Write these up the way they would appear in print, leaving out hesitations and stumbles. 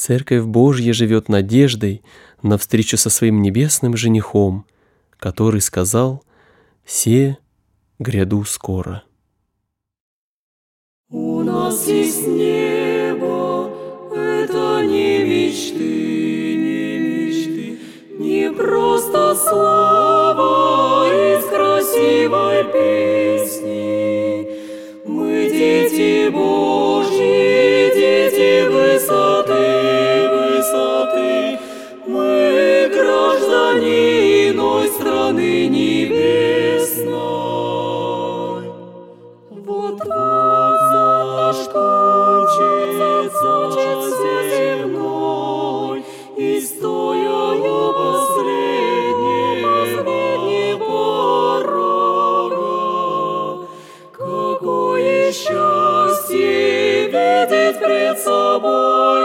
Церковь Божья живет надеждой на встречу со своим небесным женихом, который сказал: «Се гряду скоро». У нас есть небо, это не мечты, не просто слава из красивой песни. Мы дети Божьи, дети высоты, мы граждане иной страны небесной. Вот-вот закончится земной историю последнего порога. Какое счастье видеть пред собой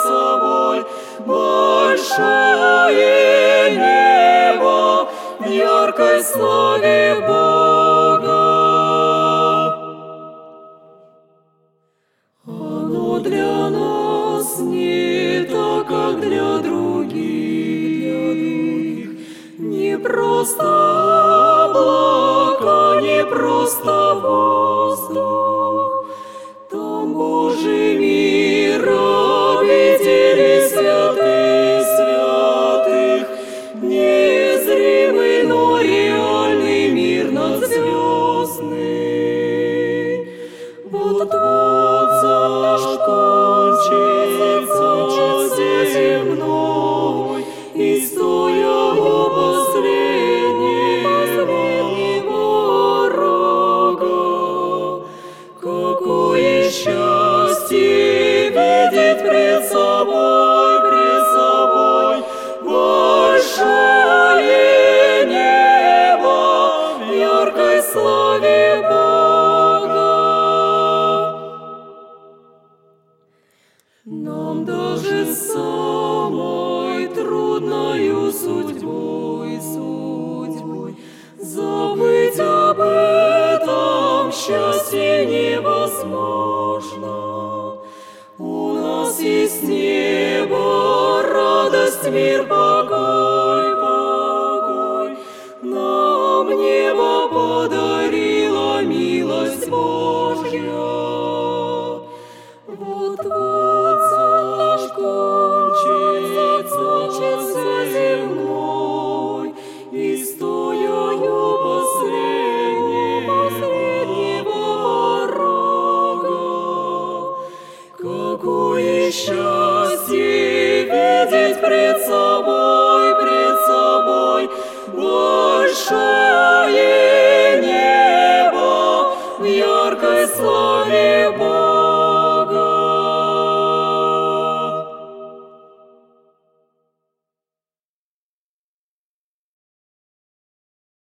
большое небо в яркой славе Бога. Оно для нас не так, как для других, не просто облака, не просто воздух. Там Божий мир, обители святых, незримый, но реальный мир надзвездный. Вот-вот закончится земной историю последнего порога. Какое счастье видеть пред собой большое небо в яркой славе Бога. Нам даже самой трудною судьбой забыть об этом счастье невозможно. У нас есть небо, радость, мир, покой. Нам небо подарила милость Божья. Вот-вот закончится земной историю последнего порога. Какое счастье видеть пред собой большое небо в яркой славе.